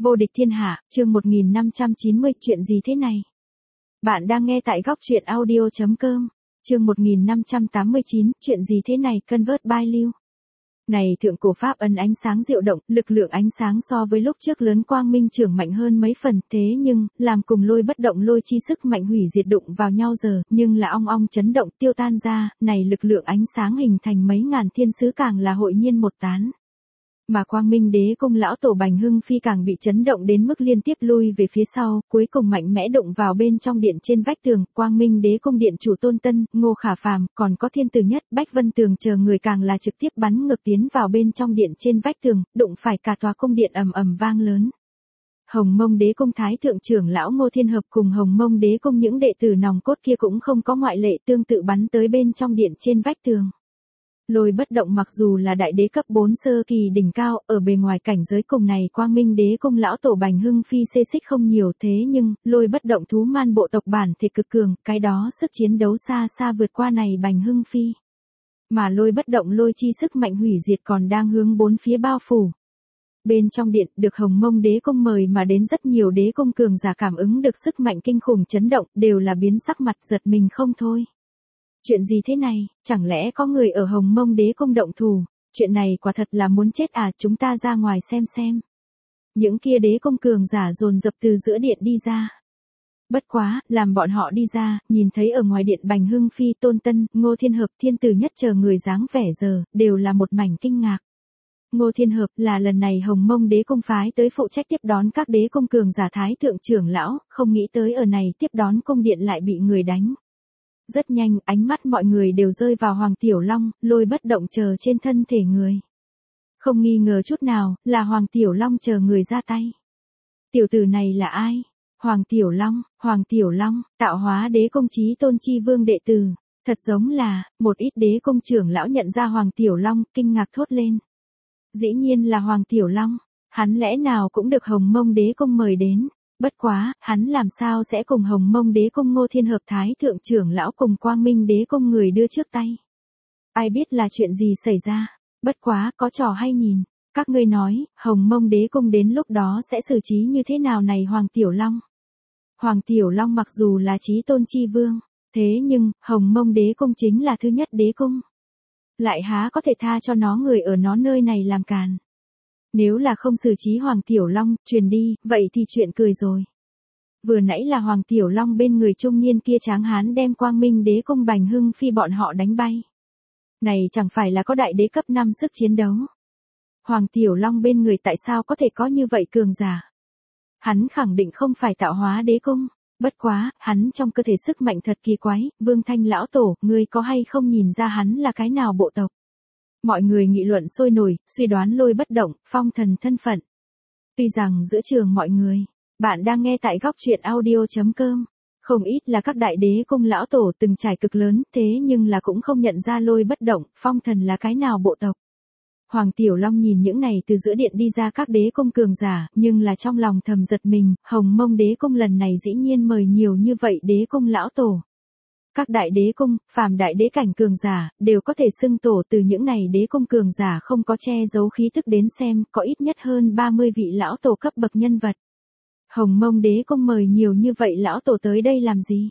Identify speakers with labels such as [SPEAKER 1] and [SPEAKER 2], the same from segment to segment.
[SPEAKER 1] Vô địch thiên hạ, chương 1590, chuyện gì thế này? Bạn đang nghe tại góc truyện audio.com, chương 1589, chuyện gì thế này, Convert by Lưu. Này thượng cổ Pháp ấn ánh sáng diệu động, lực lượng ánh sáng so với lúc trước lớn quang minh trưởng mạnh hơn mấy phần, thế nhưng, làm cùng lôi bất động lôi chi sức mạnh hủy diệt đụng vào nhau giờ, nhưng là ong ong chấn động tiêu tan ra, này lực lượng ánh sáng hình thành mấy ngàn thiên sứ càng là hội nhiên một tán. Mà Quang Minh Đế Cung lão tổ Bành Hưng Phi càng bị chấn động đến mức liên tiếp lui về phía sau, cuối cùng mạnh mẽ đụng vào bên trong điện trên vách tường. Quang Minh Đế Cung điện chủ Tôn Tân, Ngô Khả Phàm, còn có Thiên Tử Nhất, Bách Vân Tường chờ người càng là trực tiếp bắn ngược tiến vào bên trong điện trên vách tường, đụng phải cả tòa cung điện ầm ầm vang lớn. Hồng Mông Đế Cung Thái thượng trưởng lão Ngô Thiên Hợp cùng Hồng Mông Đế Cung những đệ tử nòng cốt kia cũng không có ngoại lệ, tương tự bắn tới bên trong điện trên vách tường. Lôi bất động mặc dù là đại đế cấp 4 sơ kỳ đỉnh cao, ở bề ngoài cảnh giới cùng này Quang Minh Đế Cung lão tổ Bành Hưng Phi xê xích không nhiều, thế nhưng, lôi bất động thú man bộ tộc bản thể cực cường, cái đó sức chiến đấu xa xa vượt qua này Bành Hưng Phi. Mà lôi bất động lôi chi sức mạnh hủy diệt còn đang hướng bốn phía bao phủ. Bên trong điện, được Hồng Mông Đế Cung mời mà đến rất nhiều đế cung cường giả cảm ứng được sức mạnh kinh khủng chấn động, đều là biến sắc mặt giật mình không thôi. Chuyện gì thế này, chẳng lẽ có người ở Hồng Mông Đế Cung động thủ, chuyện này quả thật là muốn chết à, chúng ta ra ngoài xem. Những kia đế cung cường giả dồn dập từ giữa điện đi ra. Bất quá, làm bọn họ đi ra, nhìn thấy ở ngoài điện Bành Hưng Phi, Tôn Tân, Ngô Thiên Hợp, Thiên Tử Nhất chờ người dáng vẻ giờ, đều là một mảnh kinh ngạc. Ngô Thiên Hợp là lần này Hồng Mông Đế Cung phái tới phụ trách tiếp đón các đế cung cường giả Thái thượng trưởng lão, không nghĩ tới ở này tiếp đón cung điện lại bị người đánh. Rất nhanh, ánh mắt mọi người đều rơi vào Hoàng Tiểu Long, lôi bất động chờ trên thân thể người. Không nghi ngờ chút nào, là Hoàng Tiểu Long chờ người ra tay. Tiểu tử này là ai? Hoàng Tiểu Long, tạo hóa đế công chí tôn chi vương đệ tử. Thật giống là, một ít đế công trưởng lão nhận ra Hoàng Tiểu Long, kinh ngạc thốt lên. Dĩ nhiên là Hoàng Tiểu Long, hắn lẽ nào cũng được Hồng Mông Đế Cung mời đến. Bất quá, hắn làm sao sẽ cùng Hồng Mông Đế Cung Ngô Thiên Hợp Thái thượng trưởng lão cùng Quang Minh Đế Cung người đưa trước tay. Ai biết là chuyện gì xảy ra, bất quá có trò hay nhìn, các ngươi nói, Hồng Mông Đế Cung đến lúc đó sẽ xử trí như thế nào này Hoàng Tiểu Long. Hoàng Tiểu Long mặc dù là chí tôn chi vương, thế nhưng, Hồng Mông Đế Cung chính là thứ nhất đế cung. Lại há có thể tha cho nó người ở nó nơi này làm càn. Nếu là không xử trí Hoàng Tiểu Long, truyền đi, vậy thì chuyện cười rồi. Vừa nãy là Hoàng Tiểu Long bên người trung niên kia tráng hán đem Quang Minh Đế Cung Bành Hưng Phi bọn họ đánh bay. Này chẳng phải là có đại đế cấp 5 sức chiến đấu. Hoàng Tiểu Long bên người tại sao có thể có như vậy cường giả? Hắn khẳng định không phải tạo hóa đế cung, bất quá, hắn trong cơ thể sức mạnh thật kỳ quái, Vương Thanh lão tổ, ngươi có hay không nhìn ra hắn là cái nào bộ tộc? Mọi người nghị luận sôi nổi, suy đoán lôi bất động, phong thần thân phận. Tuy rằng giữa trường mọi người, bạn đang nghe tại góc truyện audio.com, không ít là các đại đế cung lão tổ từng trải cực lớn, thế nhưng là cũng không nhận ra lôi bất động, phong thần là cái nào bộ tộc. Hoàng Tiểu Long nhìn những này từ giữa điện đi ra các đế cung cường giả, nhưng là trong lòng thầm giật mình, Hồng Mông Đế Cung lần này dĩ nhiên mời nhiều như vậy đế cung lão tổ. Các đại đế cung, phàm đại đế cảnh cường giả, đều có thể xưng tổ từ những này đế cung cường giả không có che giấu khí tức đến xem, có ít nhất hơn 30 vị lão tổ cấp bậc nhân vật. Hồng Mông Đế Cung mời nhiều như vậy lão tổ tới đây làm gì?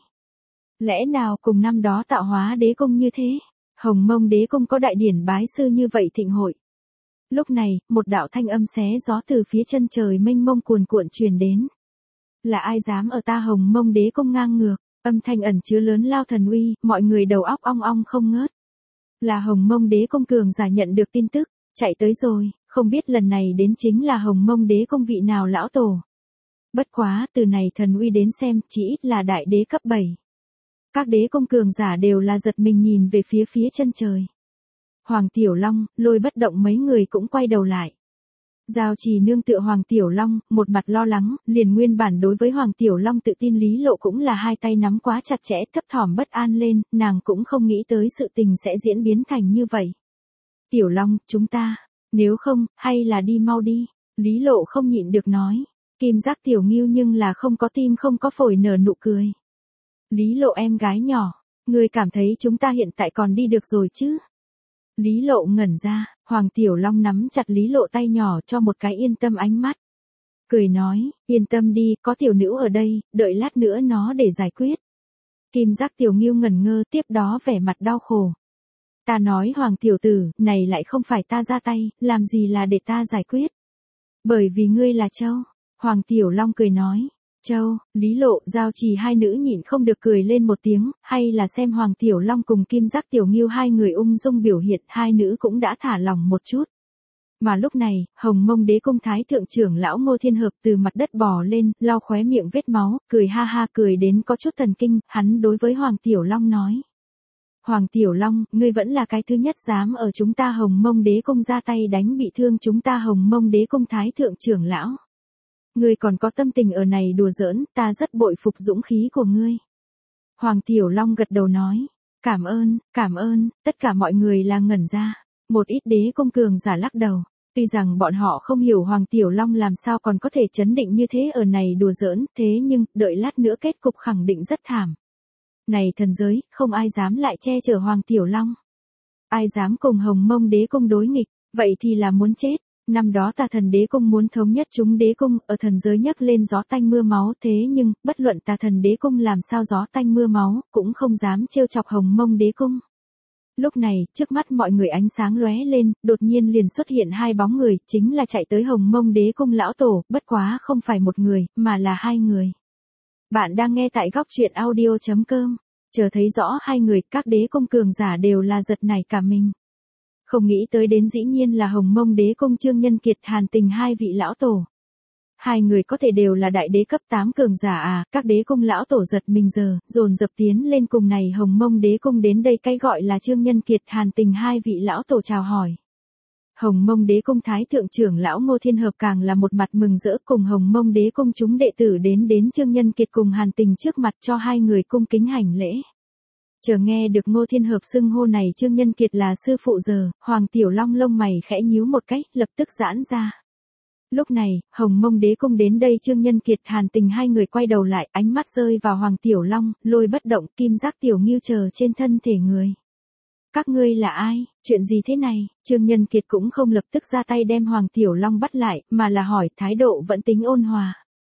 [SPEAKER 1] Lẽ nào cùng năm đó tạo hóa đế cung như thế? Hồng Mông Đế Cung có đại điển bái sư như vậy thịnh hội. Lúc này, một đạo thanh âm xé gió từ phía chân trời mênh mông cuồn cuộn truyền đến. Là ai dám ở ta Hồng Mông Đế Cung ngang ngược? Âm thanh ẩn chứa lớn lao thần uy, mọi người đầu óc ong ong không ngớt. Là Hồng Mông Đế Cung cường giả nhận được tin tức, chạy tới rồi, không biết lần này đến chính là Hồng Mông Đế Cung vị nào lão tổ. Bất quá, từ này thần uy đến xem, chỉ ít là đại đế cấp 7. Các đế cung cường giả đều là giật mình nhìn về phía chân trời. Hoàng Tiểu Long, lôi bất động mấy người cũng quay đầu lại. Giao Trì nương tựa Hoàng Tiểu Long, một mặt lo lắng, liền nguyên bản đối với Hoàng Tiểu Long tự tin Lý Lộ cũng là hai tay nắm quá chặt chẽ, thấp thỏm bất an lên, nàng cũng không nghĩ tới sự tình sẽ diễn biến thành như vậy. Tiểu Long, chúng ta, nếu không, hay là đi mau đi, Lý Lộ không nhịn được nói. Kim Giác Tiểu Ngưu nhưng là không có tim không có phổi nở nụ cười. Lý Lộ em gái nhỏ, ngươi cảm thấy chúng ta hiện tại còn đi được rồi chứ? Lý Lộ ngẩn ra, Hoàng Tiểu Long nắm chặt Lý Lộ tay nhỏ cho một cái yên tâm ánh mắt. cười nói, yên tâm đi, có tiểu nữ ở đây, đợi lát nữa nó để giải quyết. Kim Giác Tiểu Ngưu ngẩn ngơ, tiếp đó vẻ mặt đau khổ. Ta nói Hoàng tiểu tử, này lại không phải ta ra tay, làm gì là để ta giải quyết. Bởi vì ngươi là Châu. Hoàng Tiểu Long cười nói. Châu, Lý Lộ, Giao Trì hai nữ nhịn không được cười lên một tiếng, hay là xem Hoàng Tiểu Long cùng Kim Giác Tiểu Ngưu hai người ung dung biểu hiện, hai nữ cũng đã thả lòng một chút. Mà lúc này, Hồng Mông Đế Cung Thái Thượng trưởng lão Ngô Thiên Hợp từ mặt đất bò lên, lau khóe miệng vết máu, cười ha ha cười đến có chút thần kinh, hắn đối với Hoàng Tiểu Long nói. Hoàng Tiểu Long, ngươi vẫn là cái thứ nhất dám ở chúng ta Hồng Mông Đế Cung ra tay đánh bị thương chúng ta Hồng Mông Đế Cung Thái Thượng trưởng lão. Ngươi còn có tâm tình ở này đùa giỡn, ta rất bội phục dũng khí của ngươi. Hoàng Tiểu Long gật đầu nói, cảm ơn, tất cả mọi người là ngẩn ra. Một ít đế công cường giả lắc đầu. Tuy rằng bọn họ không hiểu Hoàng Tiểu Long làm sao còn có thể chấn định như thế ở này đùa giỡn, thế nhưng, đợi lát nữa kết cục khẳng định rất thảm. Này thần giới, không ai dám lại che chở Hoàng Tiểu Long. Ai dám cùng Hồng Mông Đế Cung đối nghịch, vậy thì là muốn chết. Năm đó Tà Thần Đế Cung muốn thống nhất chúng đế cung, ở thần giới nhấc lên gió tanh mưa máu, thế nhưng, bất luận Tà Thần Đế Cung làm sao gió tanh mưa máu, cũng không dám trêu chọc Hồng Mông Đế Cung. Lúc này, trước mắt mọi người ánh sáng lóe lên, đột nhiên liền xuất hiện hai bóng người, chính là chạy tới Hồng Mông Đế Cung lão tổ, bất quá không phải một người, mà là hai người. Bạn đang nghe tại góc truyện audio.com. Chờ thấy rõ hai người, các đế cung cường giả đều là giật nảy cả mình. Không nghĩ tới đến dĩ nhiên là Hồng Mông Đế Cung Trương Nhân Kiệt Hàn Tình hai vị lão tổ. Hai người có thể đều là đại đế cấp 8 cường giả à, các đế cung lão tổ giật mình giờ, dồn dập tiến lên cùng này Hồng Mông Đế Cung đến đây cái gọi là Trương Nhân Kiệt Hàn Tình hai vị lão tổ chào hỏi. Hồng Mông Đế Cung Thái Thượng trưởng lão Ngô Thiên Hợp càng là một mặt mừng rỡ cùng Hồng Mông Đế Cung chúng đệ tử đến Trương Nhân Kiệt cùng Hàn Tình trước mặt cho hai người cung kính hành lễ. Chờ nghe được Ngô Thiên Hợp xưng hô này Trương Nhân Kiệt là sư phụ giờ, Hoàng Tiểu Long lông mày khẽ nhíu một cách, lập tức giãn ra. Lúc này, Hồng Mông Đế Cung đến đây Trương Nhân Kiệt Hàn Tình hai người quay đầu lại, ánh mắt rơi vào Hoàng Tiểu Long, lôi bất động, Kim Giác Tiểu Ngưu chờ trên thân thể người. Các ngươi là ai, chuyện gì thế này? Trương Nhân Kiệt cũng không lập tức ra tay đem Hoàng Tiểu Long bắt lại, mà là hỏi, thái độ vẫn tính ôn hòa.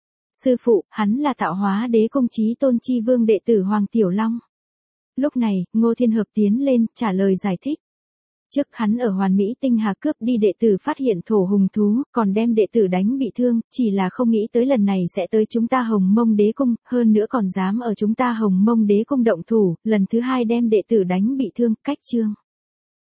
[SPEAKER 1] Sư phụ, hắn là Tạo Hóa Đế Cung Chí Tôn Chi Vương đệ tử Hoàng Tiểu Long. Lúc này, Ngô Thiên Hợp tiến lên, trả lời giải thích. Trước hắn ở Hoàn Mỹ Tinh Hà cướp đi đệ tử phát hiện thổ hùng thú, còn đem đệ tử đánh bị thương, chỉ là không nghĩ tới lần này sẽ tới chúng ta Hồng Mông Đế Cung, hơn nữa còn dám ở chúng ta Hồng Mông Đế Cung động thủ, lần thứ hai đem đệ tử đánh bị thương, cách chương.